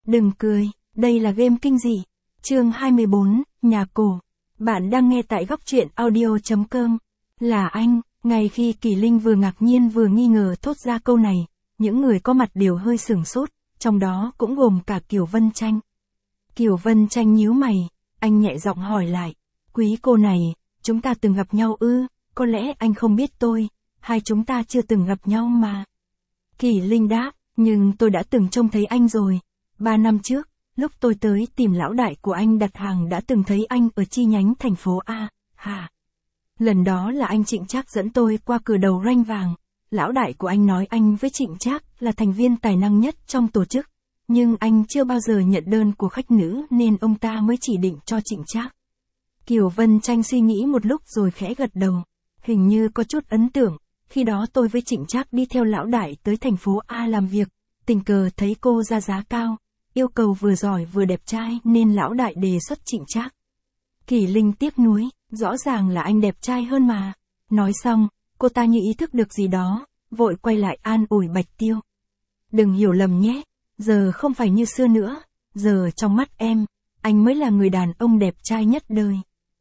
Đừng cười, đây là game kinh dị. Chương 24, nhà cổ. Bạn đang nghe tại góc truyện audio.com. Là anh, ngay khi Kỳ Linh vừa ngạc nhiên vừa nghi ngờ thốt ra câu này, những người có mặt đều hơi sửng sốt, trong đó cũng gồm cả Kiều Vân Tranh. Kiều Vân Tranh nhíu mày, anh nhẹ giọng hỏi lại, quý cô này, chúng ta từng gặp nhau ư? Có lẽ anh không biết tôi, hai chúng ta chưa từng gặp nhau mà. Kỳ Linh đáp, nhưng tôi đã từng trông thấy anh rồi. 3 năm trước, lúc tôi tới tìm lão đại của anh đặt hàng đã từng thấy anh ở chi nhánh thành phố A, hả? Lần đó là anh Trịnh Trác dẫn tôi qua cửa đầu ranh vàng. Lão đại của anh nói anh với Trịnh Trác là thành viên tài năng nhất trong tổ chức. Nhưng anh chưa bao giờ nhận đơn của khách nữ nên ông ta mới chỉ định cho Trịnh Trác. Kiều Vân Tranh suy nghĩ một lúc rồi khẽ gật đầu. Hình như có chút ấn tượng, khi đó tôi với Trịnh Trác đi theo lão đại tới thành phố A làm việc. Tình cờ thấy cô ra giá cao, yêu cầu vừa giỏi vừa đẹp trai nên lão đại đề xuất Trịnh Trác. Kỳ Linh tiếc nuối, rõ ràng là anh đẹp trai hơn mà. Nói xong, cô ta như ý thức được gì đó, vội quay lại an ủi Bạch Tiêu. Đừng hiểu lầm nhé, giờ không phải như xưa nữa, giờ trong mắt em, anh mới là người đàn ông đẹp trai nhất đời.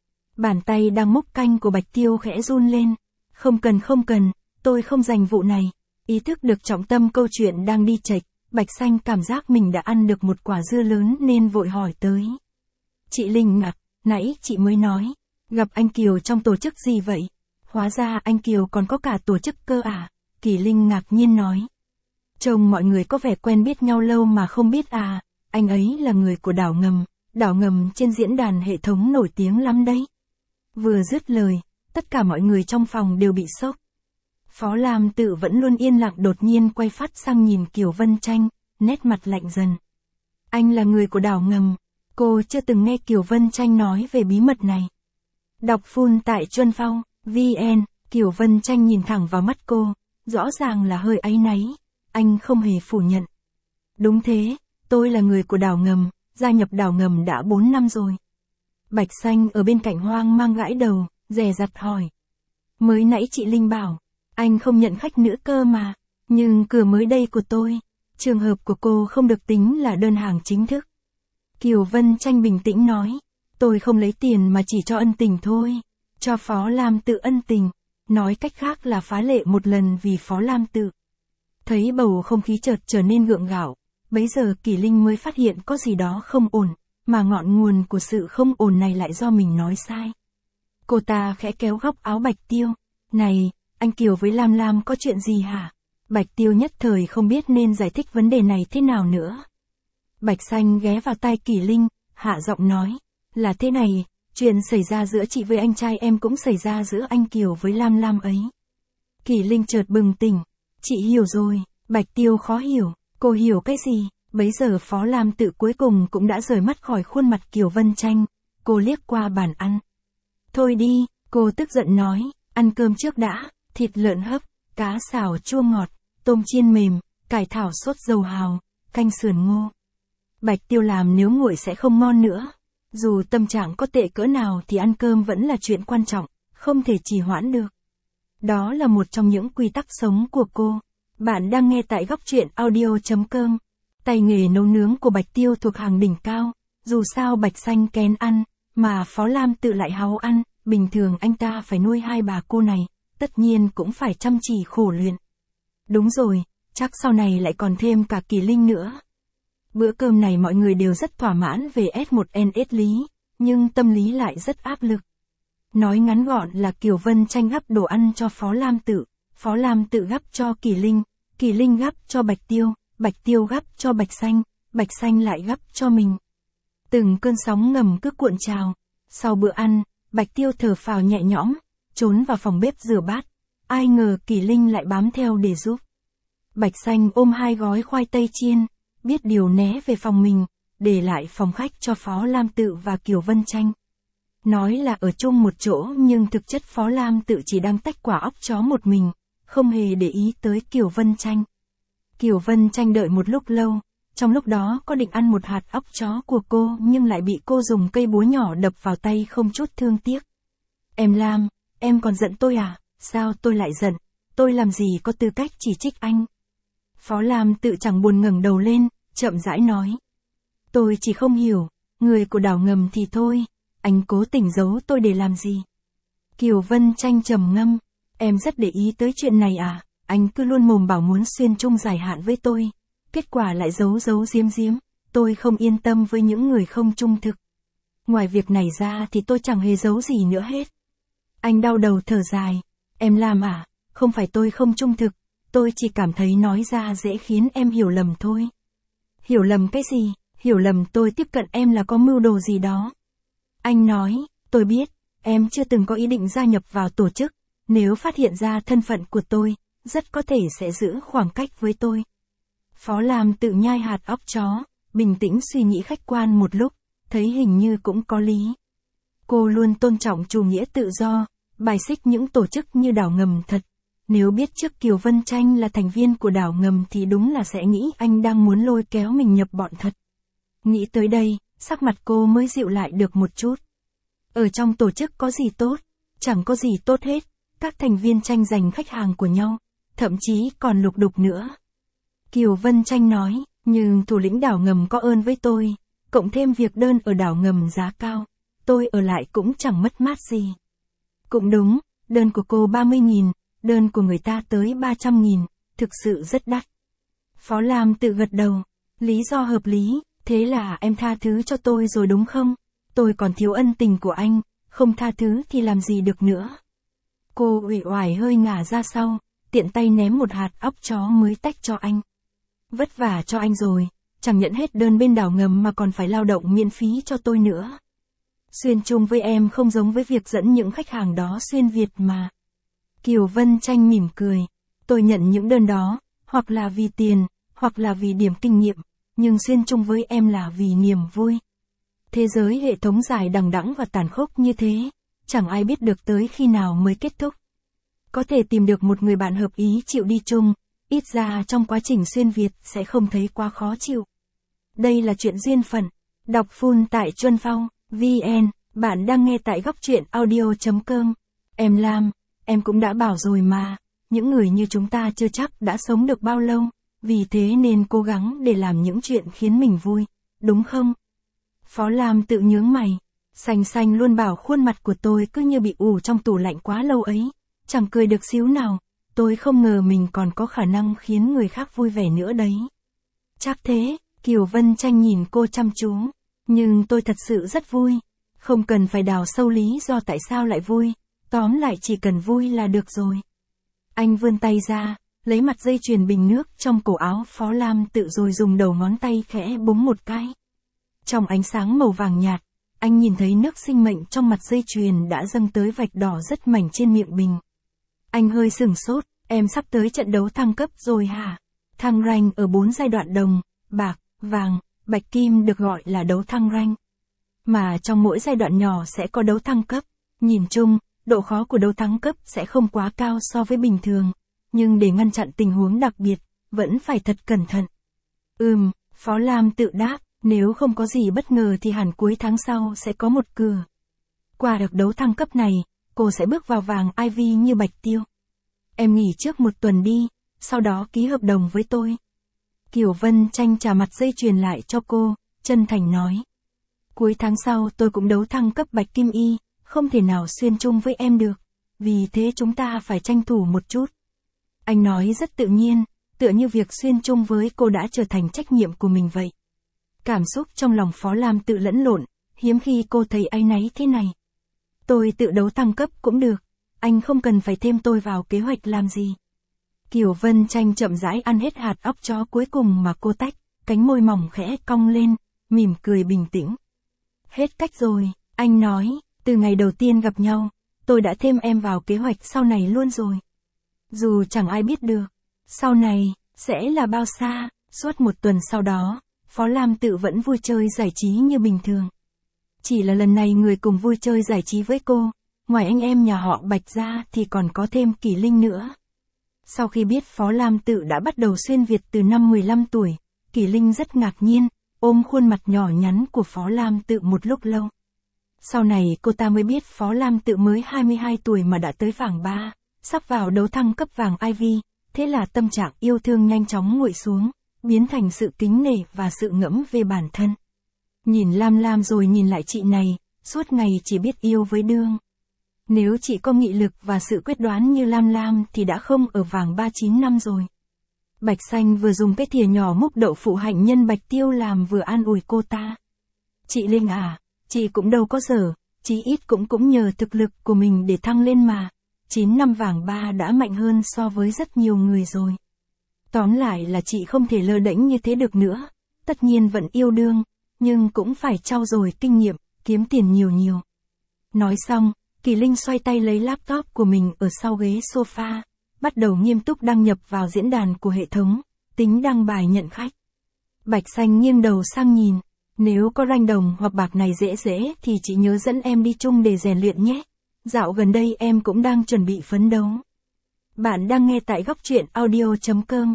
Bàn tay đang múc canh của Bạch Tiêu khẽ run lên. Không cần, tôi không dành vụ này. Ý thức được trọng tâm câu chuyện đang đi chệch, Bạch Xanh cảm giác mình đã ăn được một quả dưa lớn nên vội hỏi tới. Chị Linh ngạc, nãy chị mới nói, gặp anh Kiều trong tổ chức gì vậy? Hóa ra anh Kiều còn có cả tổ chức cơ à? Kỳ Linh ngạc nhiên nói. Trông mọi người có vẻ quen biết nhau lâu mà không biết à, anh ấy là người của đảo ngầm trên diễn đàn hệ thống nổi tiếng lắm đấy. Vừa dứt lời, tất cả mọi người trong phòng đều bị sốc. Phó Lam Tự vẫn luôn yên lặng đột nhiên quay phát sang nhìn Kiều Vân Tranh, nét mặt lạnh dần. Anh là người của đảo ngầm, cô chưa từng nghe Kiều Vân Tranh nói về bí mật này. Đọc full tại Chuân Phong, VN, Kiều Vân Tranh nhìn thẳng vào mắt cô, rõ ràng là hơi áy náy, anh không hề phủ nhận. Đúng thế, tôi là người của đảo ngầm, gia nhập đảo ngầm đã 4 năm rồi. Bạch Xanh ở bên cạnh hoang mang gãi đầu, dè dặt hỏi. Mới nãy chị Linh bảo, anh không nhận khách nữ cơ mà, nhưng cửa mới đây của tôi, trường hợp của cô không được tính là đơn hàng chính thức. Kiều Vân Tranh bình tĩnh nói, tôi không lấy tiền mà chỉ cho ân tình thôi, cho Phó Lam Tự ân tình, nói cách khác là phá lệ một lần vì Phó Lam Tự. Thấy bầu không khí chợt trở nên gượng gạo, bấy giờ Kỳ Linh mới phát hiện có gì đó không ổn, mà ngọn nguồn của sự không ổn này lại do mình nói sai. Cô ta khẽ kéo góc áo Bạch Tiêu, này, anh Kiều với Lam Lam có chuyện gì hả? Bạch Tiêu nhất thời không biết nên giải thích vấn đề này thế nào nữa. Bạch Xanh ghé vào tai Kỳ Linh, hạ giọng nói, là thế này, chuyện xảy ra giữa chị với anh trai em cũng xảy ra giữa anh Kiều với Lam Lam ấy. Kỳ Linh chợt bừng tỉnh, chị hiểu rồi. Bạch Tiêu khó hiểu, cô hiểu cái gì? Bấy giờ Phó Lam Tự cuối cùng cũng đã rời mắt khỏi khuôn mặt Kiều Vân Tranh, cô liếc qua bàn ăn. Thôi đi, cô tức giận nói, ăn cơm trước đã, thịt lợn hấp, cá xào chua ngọt, tôm chiên mềm, cải thảo sốt dầu hào, canh sườn ngô. Bạch Tiêu làm nếu nguội sẽ không ngon nữa. Dù tâm trạng có tệ cỡ nào thì ăn cơm vẫn là chuyện quan trọng, không thể trì hoãn được. Đó là một trong những quy tắc sống của cô. Bạn đang nghe tại góc truyện audio.com. Tay nghề nấu nướng của Bạch Tiêu thuộc hàng đỉnh cao, dù sao Bạch Xanh kén ăn, mà Phó Lam Tự lại háo ăn, bình thường anh ta phải nuôi hai bà cô này, tất nhiên cũng phải chăm chỉ khổ luyện. Đúng rồi, chắc sau này lại còn thêm cả Kỳ Linh nữa. Bữa cơm này mọi người đều rất thỏa mãn về S1NS lý, nhưng tâm lý lại rất áp lực. Nói ngắn gọn là Kiều Vân Tranh gắp đồ ăn cho Phó Lam Tự gắp cho Kỳ Linh gắp cho Bạch Tiêu gắp cho Bạch Xanh lại gắp cho mình. Từng cơn sóng ngầm cứ cuộn trào. Sau bữa ăn, Bạch Tiêu thở phào nhẹ nhõm, trốn vào phòng bếp rửa bát. Ai ngờ Kỳ Linh lại bám theo để giúp. Bạch Xanh ôm 2 gói khoai tây chiên, biết điều né về phòng mình, để lại phòng khách cho Phó Lam Tự và Kiều Vân Tranh. Nói là ở chung một chỗ nhưng thực chất Phó Lam Tự chỉ đang tách quả óc chó một mình, không hề để ý tới Kiều Vân Tranh. Kiều Vân Tranh đợi một lúc lâu, trong lúc đó có định ăn một hạt óc chó của cô nhưng lại bị cô dùng cây búa nhỏ đập vào tay không chút thương tiếc. Em Lam, em còn giận tôi à? Sao tôi lại giận? Tôi làm gì có tư cách chỉ trích anh? Phó Lam Tự chẳng buồn ngẩng đầu lên, chậm rãi nói. Tôi chỉ không hiểu, người của đảo ngầm thì thôi, anh cố tình giấu tôi để làm gì? Kiều Vân Tranh trầm ngâm, em rất để ý tới chuyện này à, anh cứ luôn mồm bảo muốn xuyên chung dài hạn với tôi, kết quả lại giấu giấu giếm giếm, tôi không yên tâm với những người không trung thực. Ngoài việc này ra thì tôi chẳng hề giấu gì nữa hết. Anh đau đầu thở dài, em làm à, không phải tôi không trung thực, tôi chỉ cảm thấy nói ra dễ khiến em hiểu lầm thôi. Hiểu lầm cái gì? Hiểu lầm tôi tiếp cận em là có mưu đồ gì đó. Anh nói, tôi biết, em chưa từng có ý định gia nhập vào tổ chức, nếu phát hiện ra thân phận của tôi, rất có thể sẽ giữ khoảng cách với tôi. Phó Lam tự nhai hạt óc chó, bình tĩnh suy nghĩ khách quan một lúc, thấy hình như cũng có lý. Cô luôn tôn trọng chủ nghĩa tự do, bài xích những tổ chức như đảo ngầm thật. Nếu biết trước Kiều Vân Tranh là thành viên của đảo ngầm thì đúng là sẽ nghĩ anh đang muốn lôi kéo mình nhập bọn thật. Nghĩ tới đây, sắc mặt cô mới dịu lại được một chút. Ở trong tổ chức có gì tốt? Chẳng có gì tốt hết, các thành viên tranh giành khách hàng của nhau, thậm chí còn lục đục nữa. Kiều Vân Tranh nói, nhưng thủ lĩnh đảo ngầm có ơn với tôi, cộng thêm việc đơn ở đảo ngầm giá cao, tôi ở lại cũng chẳng mất mát gì. Cũng đúng, đơn của cô 30.000, đơn của người ta tới 300.000, thực sự rất đắt. Phó Lam tự gật đầu, lý do hợp lý, thế là em tha thứ cho tôi rồi đúng không? Tôi còn thiếu ân tình của anh, không tha thứ thì làm gì được nữa. Cô uể oải hơi ngả ra sau, tiện tay ném một hạt óc chó mới tách cho anh. Vất vả cho anh rồi, chẳng nhận hết đơn bên đảo ngầm mà còn phải lao động miễn phí cho tôi nữa. Xuyên chung với em không giống với việc dẫn những khách hàng đó xuyên Việt mà. Kiều Vân Tranh mỉm cười, tôi nhận những đơn đó, hoặc là vì tiền, hoặc là vì điểm kinh nghiệm, nhưng xuyên chung với em là vì niềm vui. Thế giới hệ thống dài đằng đẵng và tàn khốc như thế, chẳng ai biết được tới khi nào mới kết thúc. Có thể tìm được một người bạn hợp ý chịu đi chung, ít ra trong quá trình xuyên Việt sẽ không thấy quá khó chịu. Đây là chuyện duyên phận. Đọc full tại Chuân Phong, VN, bạn đang nghe tại góc truyện audio.com. Em Lam, em cũng đã bảo rồi mà, những người như chúng ta chưa chắc đã sống được bao lâu, vì thế nên cố gắng để làm những chuyện khiến mình vui, đúng không? Phó Lam tự nhướng mày, Xanh Xanh luôn bảo khuôn mặt của tôi cứ như bị ủ trong tủ lạnh quá lâu ấy, chẳng cười được xíu nào, tôi không ngờ mình còn có khả năng khiến người khác vui vẻ nữa đấy. Chắc thế, Kiều Vân Tranh nhìn cô chăm chú, nhưng tôi thật sự rất vui, không cần phải đào sâu lý do tại sao lại vui, tóm lại chỉ cần vui là được rồi. Anh vươn tay ra, lấy mặt dây chuyền bình nước trong cổ áo Phó Lam tự rồi dùng đầu ngón tay khẽ búng một cái. Trong ánh sáng màu vàng nhạt, anh nhìn thấy nước sinh mệnh trong mặt dây chuyền đã dâng tới vạch đỏ rất mảnh trên miệng bình. Anh hơi sửng sốt, em sắp tới trận đấu thăng cấp rồi hả? Thăng rank ở 4 giai đoạn đồng, bạc, vàng, bạch kim được gọi là đấu thăng rank. Mà trong mỗi giai đoạn nhỏ sẽ có đấu thăng cấp. Nhìn chung, độ khó của đấu thăng cấp sẽ không quá cao so với bình thường. Nhưng để ngăn chặn tình huống đặc biệt, vẫn phải thật cẩn thận. Phó Lam tự đáp, nếu không có gì bất ngờ thì hẳn cuối tháng sau sẽ có một cửa. Qua được đấu thăng cấp này, cô sẽ bước vào vàng Ivy như Bạch Tiêu. Em nghỉ trước một tuần đi, sau đó ký hợp đồng với tôi. Kiều Vân Tranh trả mặt dây chuyền lại cho cô, chân thành nói. Cuối tháng sau tôi cũng đấu thăng cấp Bạch Kim Y, không thể nào xuyên chung với em được, vì thế chúng ta phải tranh thủ một chút. Anh nói rất tự nhiên, tựa như việc xuyên chung với cô đã trở thành trách nhiệm của mình vậy. Cảm xúc trong lòng Phó Lam tự lẫn lộn, hiếm khi cô thấy áy náy thế này. Tôi tự đấu thăng cấp cũng được, anh không cần phải thêm tôi vào kế hoạch làm gì. Kiều Vân Tranh chậm rãi ăn hết hạt óc chó cuối cùng mà cô tách, cánh môi mỏng khẽ cong lên, mỉm cười bình tĩnh. Hết cách rồi, anh nói, từ ngày đầu tiên gặp nhau, tôi đã thêm em vào kế hoạch sau này luôn rồi. Dù chẳng ai biết được, sau này, sẽ là bao xa, suốt một tuần sau đó, Phó Lam tự vẫn vui chơi giải trí như bình thường. Chỉ là lần này người cùng vui chơi giải trí với cô, ngoài anh em nhà họ Bạch ra thì còn có thêm Kỷ Linh nữa. Sau khi biết Phó Lam tự đã bắt đầu xuyên Việt từ năm 15 tuổi, Kỷ Linh rất ngạc nhiên, ôm khuôn mặt nhỏ nhắn của Phó Lam tự một lúc lâu. Sau này cô ta mới biết Phó Lam tự mới 22 tuổi mà đã tới vàng 3, sắp vào đấu thăng cấp vàng Ivy, thế là tâm trạng yêu thương nhanh chóng nguội xuống, biến thành sự kính nể và sự ngẫm về bản thân. Nhìn Lam Lam rồi nhìn lại chị này, suốt ngày chỉ biết yêu với đương. Nếu chị có nghị lực và sự quyết đoán như Lam Lam thì đã không ở vàng 39 năm rồi. Bạch Xanh vừa dùng cái thìa nhỏ múc đậu phụ hạnh nhân Bạch Tiêu làm vừa an ủi cô ta. Chị Linh à, chị cũng đâu có dở, chí ít cũng nhờ thực lực của mình để thăng lên mà. 9 năm vàng ba đã mạnh hơn so với rất nhiều người rồi. Tóm lại là chị không thể lơ đễnh như thế được nữa. Tất nhiên vẫn yêu đương, nhưng cũng phải trau dồi kinh nghiệm, kiếm tiền nhiều. Nói xong, Kỳ Linh xoay tay lấy laptop của mình ở sau ghế sofa, bắt đầu nghiêm túc đăng nhập vào diễn đàn của hệ thống, tính đăng bài nhận khách. Bạch Xanh nghiêng đầu sang nhìn, nếu có ranh đồng hoặc bạc này dễ thì chị nhớ dẫn em đi chung để rèn luyện nhé. Dạo gần đây em cũng đang chuẩn bị phấn đấu. Bạn đang nghe tại góc truyện audio.com.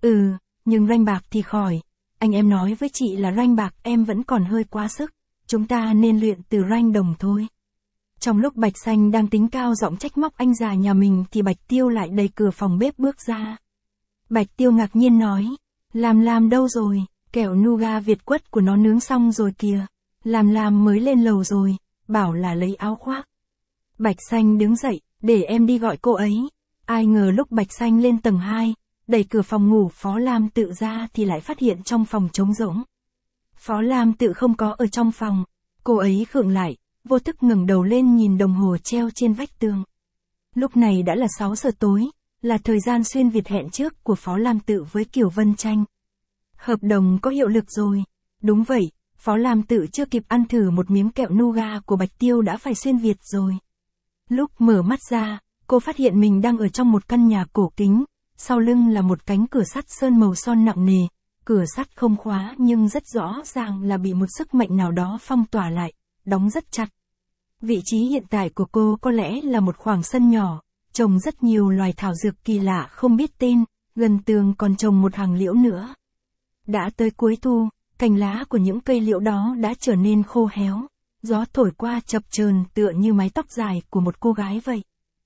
Nhưng ranh bạc thì khỏi. Anh em nói với chị là ranh bạc em vẫn còn hơi quá sức. Chúng ta nên luyện từ ranh đồng thôi. Trong lúc Bạch Xanh đang tính cao giọng trách móc anh già nhà mình thì Bạch Tiêu lại đẩy cửa phòng bếp bước ra. Bạch Tiêu ngạc nhiên nói, Lam đâu rồi, kẹo nougat Việt quất của nó nướng xong rồi kìa. Lam mới lên lầu rồi, bảo là lấy áo khoác. Bạch Xanh đứng dậy, để em đi gọi cô ấy. Ai ngờ lúc Bạch Xanh lên tầng 2, đẩy cửa phòng ngủ Phó Lam Tự ra thì lại phát hiện trong phòng trống rỗng. Phó Lam Tự không có ở trong phòng, cô ấy khựng lại, vô thức ngẩng đầu lên nhìn đồng hồ treo trên vách tường. Lúc này đã là 6 giờ tối, là thời gian xuyên Việt hẹn trước của Phó Lam Tự với Kiều Vân Tranh. Hợp đồng có hiệu lực rồi. Đúng vậy, Phó Lam Tự chưa kịp ăn thử một miếng kẹo nougat của Bạch Tiêu đã phải xuyên Việt rồi. Lúc mở mắt ra, cô phát hiện mình đang ở trong một căn nhà cổ kính, sau lưng là một cánh cửa sắt sơn màu son nặng nề, cửa sắt không khóa nhưng rất rõ ràng là bị một sức mạnh nào đó phong tỏa lại, đóng rất chặt. Vị trí hiện tại của cô có lẽ là một khoảng sân nhỏ, trồng rất nhiều loài thảo dược kỳ lạ không biết tên, gần tường còn trồng một hàng liễu nữa. Đã tới cuối thu, cành lá của những cây liễu đó đã trở nên khô héo, gió thổi qua chập chờn tựa như mái tóc dài của một cô gái vậy.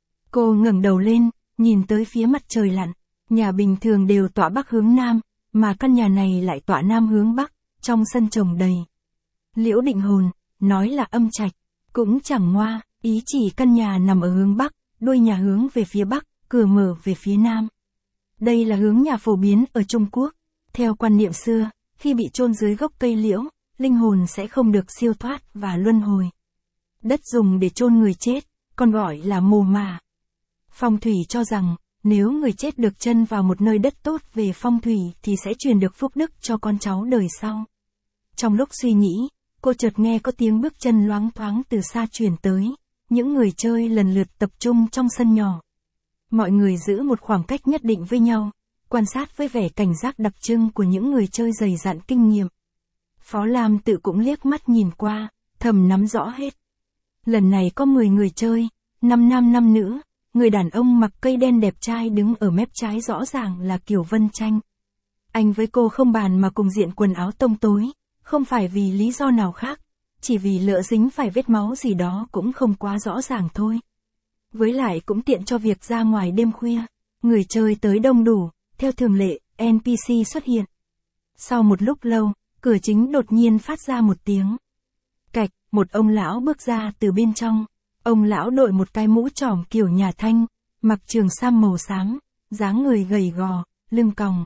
Cô ngẩng đầu lên, nhìn tới phía mặt trời lặn, nhà bình thường đều tọa bắc hướng nam, mà căn nhà này lại tọa nam hướng bắc, trong sân trồng đầy liễu định hồn, nói là âm trạch, cũng chẳng ngoa, ý chỉ căn nhà nằm ở hướng bắc, đuôi nhà hướng về phía bắc, cửa mở về phía nam. Đây là hướng nhà phổ biến ở Trung Quốc. Theo quan niệm xưa, khi bị chôn dưới gốc cây liễu, linh hồn sẽ không được siêu thoát và luân hồi. Đất dùng để chôn người chết, còn gọi là mồ mả. Phong thủy cho rằng, nếu người chết được chân vào một nơi đất tốt về phong thủy thì sẽ truyền được phúc đức cho con cháu đời sau. Trong lúc suy nghĩ, cô chợt nghe có tiếng bước chân loáng thoáng từ xa truyền tới, những người chơi lần lượt tập trung trong sân nhỏ. Mọi người giữ một khoảng cách nhất định với nhau, quan sát với vẻ cảnh giác đặc trưng của những người chơi dày dặn kinh nghiệm. Phó Lam Tự cũng liếc mắt nhìn qua, thầm nắm rõ hết. Lần này có 10 người chơi, 5 nam 5 nữ, người đàn ông mặc cây đen đẹp trai đứng ở mép trái rõ ràng là Kiều Vân Tranh. Anh với cô không bàn mà cùng diện quần áo tông tối, không phải vì lý do nào khác, chỉ vì lỡ dính phải vết máu gì đó cũng không quá rõ ràng thôi. Với lại cũng tiện cho việc ra ngoài đêm khuya, người chơi tới đông đủ, theo thường lệ, NPC xuất hiện. Sau một lúc lâu, cửa chính đột nhiên phát ra một tiếng cạch, một ông lão bước ra từ bên trong. Ông lão đội một cái mũ trỏm kiểu nhà Thanh, mặc trường sam màu xám, dáng người gầy gò, lưng còng.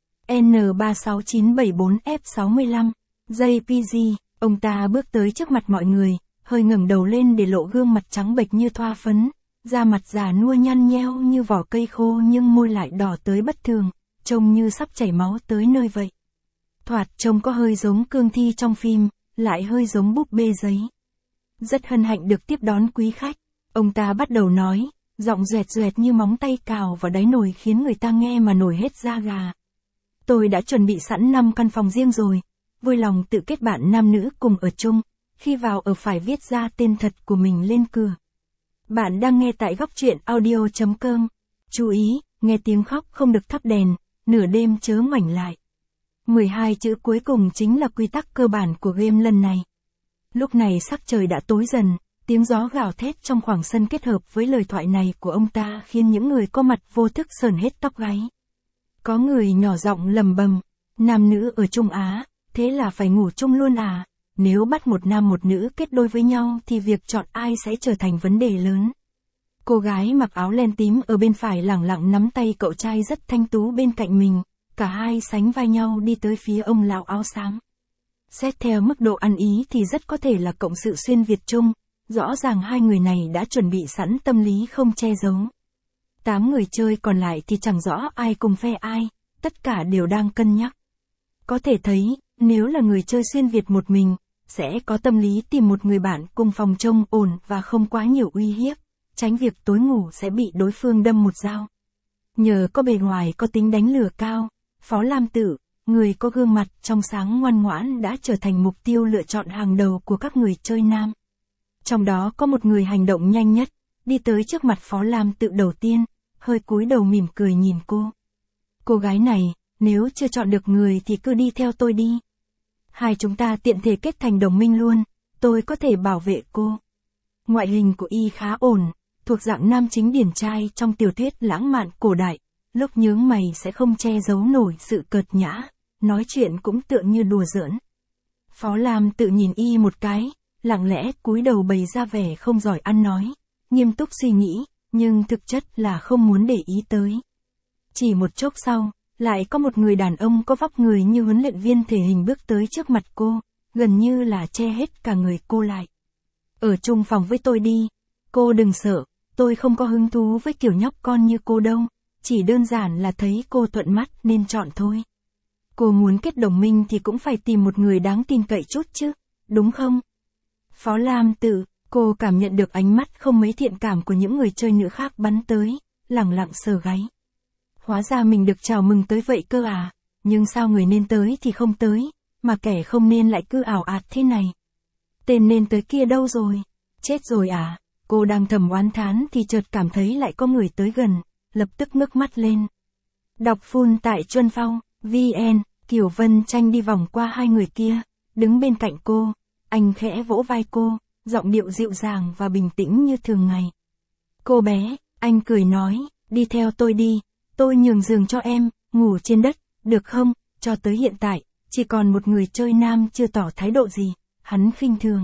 N36974F65, JPG, ông ta bước tới trước mặt mọi người, hơi ngẩng đầu lên để lộ gương mặt trắng bệch như thoa phấn, da mặt già nua nhăn nheo như vỏ cây khô nhưng môi lại đỏ tới bất thường, trông như sắp chảy máu tới nơi vậy. Thoạt trông có hơi giống cương thi trong phim, lại hơi giống búp bê giấy. Rất hân hạnh được tiếp đón quý khách, ông ta bắt đầu nói, giọng doẹt như móng tay cào vào đáy nồi khiến người ta nghe mà nổi hết da gà. Tôi đã chuẩn bị sẵn 5 căn phòng riêng rồi, vui lòng tự kết bạn nam nữ cùng ở chung, khi vào ở phải viết ra tên thật của mình lên cửa. Bạn đang nghe tại góc truyện audio.com. Chú ý, nghe tiếng khóc không được thắp đèn, nửa đêm chớ ngoảnh lại. 12 chữ cuối cùng chính là quy tắc cơ bản của game lần này. Lúc này sắc trời đã tối dần, tiếng gió gào thét trong khoảng sân kết hợp với lời thoại này của ông ta khiến những người có mặt vô thức sởn hết tóc gáy. Có người nhỏ giọng lầm bầm, nam nữ ở Trung Á, thế là phải ngủ chung luôn à? nếu bắt một nam một nữ kết đôi với nhau thì việc chọn ai sẽ trở thành vấn đề lớn. Cô gái mặc áo len tím ở bên phải lẳng lặng nắm tay cậu trai rất thanh tú bên cạnh mình, cả hai sánh vai nhau đi tới phía ông lão áo xám. Xét theo mức độ ăn ý thì rất có thể là cộng sự xuyên Việt Trung, rõ ràng hai người này đã chuẩn bị sẵn tâm lý không che giấu. 8 người chơi còn lại thì chẳng rõ ai cùng phe ai, tất cả đều đang cân nhắc. Có thể thấy, nếu là người chơi xuyên Việt một mình, sẽ có tâm lý tìm một người bạn cùng phòng trông ổn và không quá nhiều uy hiếp, tránh việc tối ngủ sẽ bị đối phương đâm một dao. Nhờ có bề ngoài có tính đánh lừa cao, Phó Lam Tự, người có gương mặt trong sáng ngoan ngoãn đã trở thành mục tiêu lựa chọn hàng đầu của các người chơi nam. Trong đó có một người hành động nhanh nhất, đi tới trước mặt Phó Lam Tự đầu tiên, hơi cúi đầu mỉm cười nhìn cô. Cô gái này, nếu chưa chọn được người thì cứ đi theo tôi đi. Hai chúng ta tiện thể kết thành đồng minh luôn, tôi có thể bảo vệ cô. Ngoại hình của y khá ổn, thuộc dạng nam chính điển trai trong tiểu thuyết lãng mạn cổ đại, lúc nhướng mày sẽ không che giấu nổi sự cợt nhã, nói chuyện cũng tựa như đùa giỡn. Phó Lam Tự nhìn y một cái, lặng lẽ cúi đầu bày ra vẻ không giỏi ăn nói, nghiêm túc suy nghĩ, nhưng thực chất là không muốn để ý tới. Chỉ một chốc sau, lại có một người đàn ông có vóc người như huấn luyện viên thể hình bước tới trước mặt cô, gần như là che hết cả người cô lại. Ở chung phòng với tôi đi, cô đừng sợ, tôi không có hứng thú với kiểu nhóc con như cô đâu, chỉ đơn giản là thấy cô thuận mắt nên chọn thôi. Cô muốn kết đồng minh thì cũng phải tìm một người đáng tin cậy chút chứ, đúng không? Phó Lam Tự, cô cảm nhận được ánh mắt không mấy thiện cảm của những người chơi nữ khác bắn tới, lẳng lặng sờ gáy. Hóa ra mình được chào mừng tới vậy cơ à, nhưng sao người nên tới thì không tới, mà kẻ không nên lại cứ ảo ạt thế này. Tên nên tới kia đâu rồi? Chết rồi à? Cô đang thầm oán thán thì chợt cảm thấy lại có người tới gần, lập tức ngước mắt lên. Đọc full tại Chuân Phong, VN, Kiều Vân Tranh đi vòng qua hai người kia, đứng bên cạnh cô, anh khẽ vỗ vai cô, giọng điệu dịu dàng và bình tĩnh như thường ngày. Cô bé, anh cười nói, đi theo tôi đi, tôi nhường giường cho em, ngủ trên đất, được không? Cho tới hiện tại, chỉ còn một người chơi nam chưa tỏ thái độ gì, hắn khinh thường.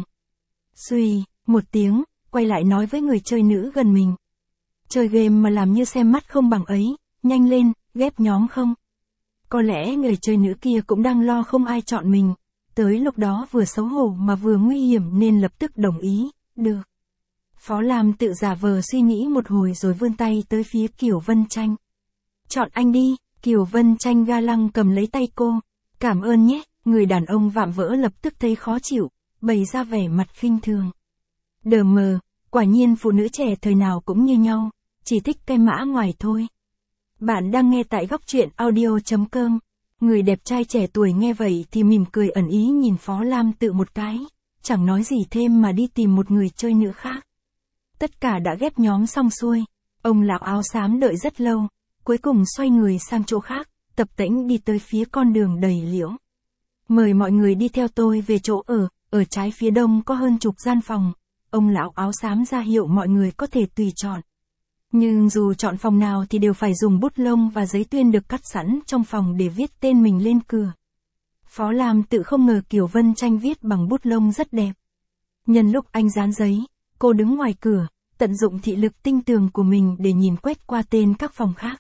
Suy, một tiếng, quay lại nói với người chơi nữ gần mình. Chơi game mà làm như xem mắt không bằng ấy, nhanh lên, ghép nhóm không? Có lẽ người chơi nữ kia cũng đang lo không ai chọn mình, tới lúc đó vừa xấu hổ mà vừa nguy hiểm nên lập tức đồng ý, được. Phó Lam Tự giả vờ suy nghĩ một hồi rồi vươn tay tới phía Kiều Vân Tranh. Chọn anh đi, Kiều Vân Tranh ga lăng cầm lấy tay cô. Cảm ơn nhé, người đàn ông vạm vỡ lập tức thấy khó chịu, bày ra vẻ mặt khinh thường. Đờ mờ, quả nhiên phụ nữ trẻ thời nào cũng như nhau, chỉ thích cái mã ngoài thôi. Bạn đang nghe tại góc truyện audio.com. Người đẹp trai trẻ tuổi nghe vậy thì mỉm cười ẩn ý nhìn Phó Lam Tự một cái, chẳng nói gì thêm mà đi tìm một người chơi nữ khác. Tất cả đã ghép nhóm xong xuôi, ông lão áo xám đợi rất lâu, cuối cùng xoay người sang chỗ khác, tập tễnh đi tới phía con đường đầy liễu. Mời mọi người đi theo tôi về chỗ ở trái phía đông có hơn chục gian phòng, ông lão áo xám ra hiệu mọi người có thể tùy chọn. Nhưng dù chọn phòng nào thì đều phải dùng bút lông và giấy tuyên được cắt sẵn trong phòng để viết tên mình lên cửa. Phó Lam Tự không ngờ Kiều Vân Tranh viết bằng bút lông rất đẹp. Nhân lúc anh dán giấy, cô đứng ngoài cửa, tận dụng thị lực tinh tường của mình để nhìn quét qua tên các phòng khác.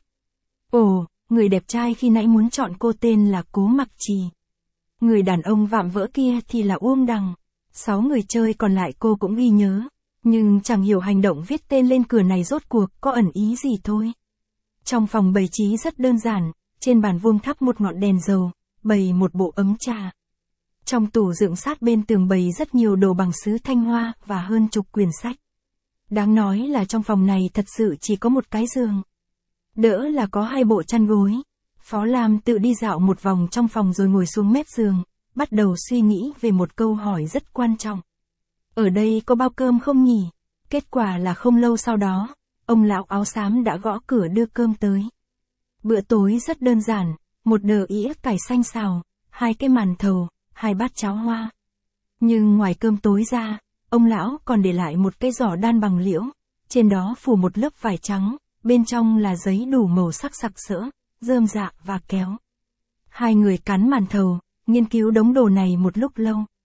Ồ, người đẹp trai khi nãy muốn chọn cô tên là Cố Mặc Trì. Người đàn ông vạm vỡ kia thì là Uông Đằng. 6 người chơi còn lại cô cũng ghi nhớ, nhưng chẳng hiểu hành động viết tên lên cửa này rốt cuộc có ẩn ý gì thôi. Trong phòng bày trí rất đơn giản, trên bàn vuông thắp một ngọn đèn dầu, bày một bộ ấm trà. Trong tủ đựng sát bên tường bày rất nhiều đồ bằng sứ Thanh Hoa và hơn chục quyển sách. Đáng nói là trong phòng này thật sự chỉ có một cái giường. Đỡ là có 2 bộ chăn gối. Phó Lam Tự đi dạo một vòng trong phòng rồi ngồi xuống mép giường, bắt đầu suy nghĩ về một câu hỏi rất quan trọng. Ở đây có bao cơm không nhỉ? Kết quả là không lâu sau đó, ông lão áo xám đã gõ cửa đưa cơm tới. Bữa tối rất đơn giản, một đờ ĩa cải xanh xào, 2 cái màn thầu, 2 bát cháo hoa. Nhưng ngoài cơm tối ra, ông lão còn để lại một cái giỏ đan bằng liễu, trên đó phủ một lớp vải trắng, bên trong là giấy đủ màu sắc sặc sỡ, rơm rạ và kéo. 2 người cắn màn thầu, nghiên cứu đống đồ này một lúc lâu.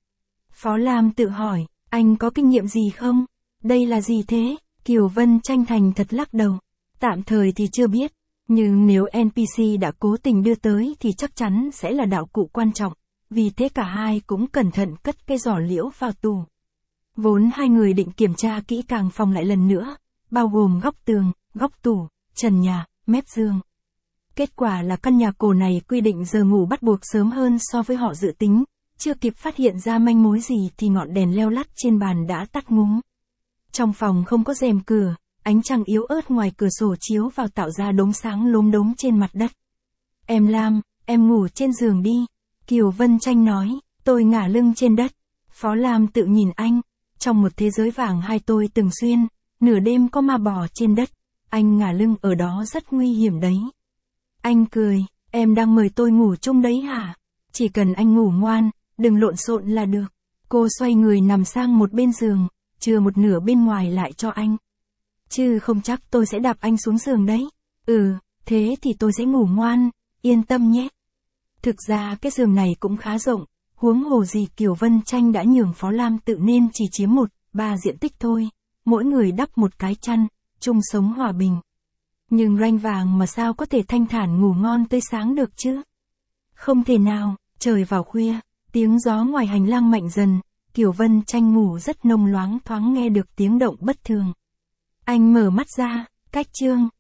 Phó Lam tự hỏi, anh có kinh nghiệm gì không? Đây là gì thế? Kiều Vân Tranh thành thật lắc đầu. Tạm thời thì chưa biết, nhưng nếu NPC đã cố tình đưa tới thì chắc chắn sẽ là đạo cụ quan trọng, vì thế cả hai cũng cẩn thận cất cái giỏ liễu vào tủ. Vốn hai người định kiểm tra kỹ càng phòng lại lần nữa, bao gồm góc tường, góc tủ, trần nhà, mép giường. Kết quả là căn nhà cổ này quy định giờ ngủ bắt buộc sớm hơn so với họ dự tính, chưa kịp phát hiện ra manh mối gì thì ngọn đèn leo lắt trên bàn đã tắt ngúm. Trong phòng không có rèm cửa, ánh trăng yếu ớt ngoài cửa sổ chiếu vào tạo ra đốm sáng lốm đốm trên mặt đất. Em Lam, em ngủ trên giường đi. Kiều Vân Tranh nói, tôi ngả lưng trên đất. Phó Lam tự nhìn anh, trong một thế giới vàng hai tôi từng xuyên, nửa đêm có ma bò trên đất, anh ngả lưng ở đó rất nguy hiểm đấy. Anh cười, em đang mời tôi ngủ chung đấy hả? Chỉ cần anh ngủ ngoan, đừng lộn xộn là được. Cô xoay người nằm sang một bên giường, chừa một nửa bên ngoài lại cho anh. Chứ không chắc tôi sẽ đạp anh xuống giường đấy. Thế thì tôi sẽ ngủ ngoan, yên tâm nhé. Thực ra cái giường này cũng khá rộng, huống hồ gì Kiều Vân Tranh đã nhường Phó Lam tự nên chỉ chiếm 1/3 diện tích thôi, mỗi người đắp một cái chăn, chung sống hòa bình. Nhưng ranh vàng mà sao có thể thanh thản ngủ ngon tới sáng được chứ? Không thể nào, trời vào khuya, tiếng gió ngoài hành lang mạnh dần, Kiều Vân Tranh ngủ rất nông loáng thoáng nghe được tiếng động bất thường. Anh mở mắt ra, cách chương.